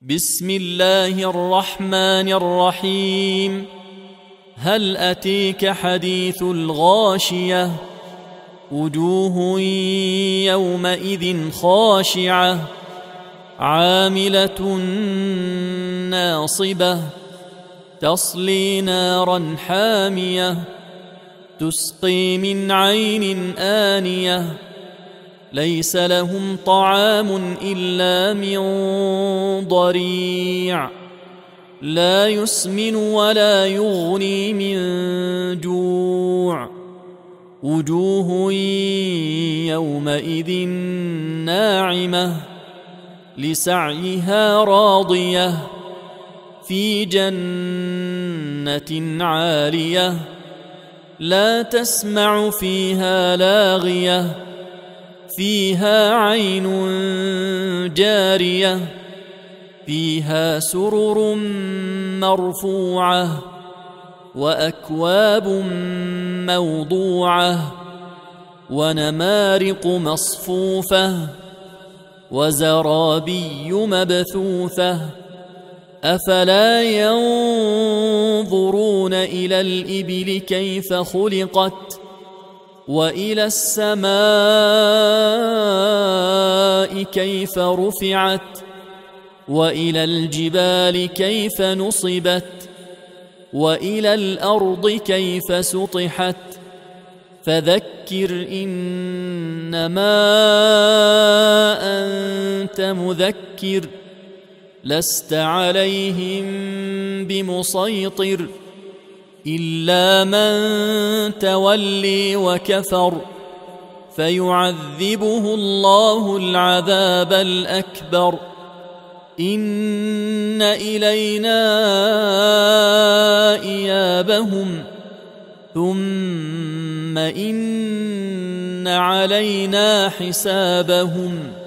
بسم الله الرحمن الرحيم. هل أتيك حديث الغاشية؟ وجوه يومئذ خاشعة عاملة ناصبة تصلي نارا حامية تسقي من عين آنية ليس لهم طعام إلا من ضريع لا يسمن ولا يغني من جوع. وجوه يومئذ ناعمة لسعيها راضية في جنة عالية لا تسمع فيها لاغية فيها عين جارية فيها سرر مرفوعة وأكواب موضوعة ونمارق مصفوفة وزرابي مبثوثة أفلا ينظرون إلى الإبل كيف خلقت وإلى السماء كيف رفعت وإلى الجبال كيف نصبت وإلى الأرض كيف سطحت فذكر إنما أنت مذكر لست عليهم بمسيطر إلا من تولي وكفر فيعذبه الله العذاب الأكبر. إن إلينا إيابهم ثم إن علينا حسابهم.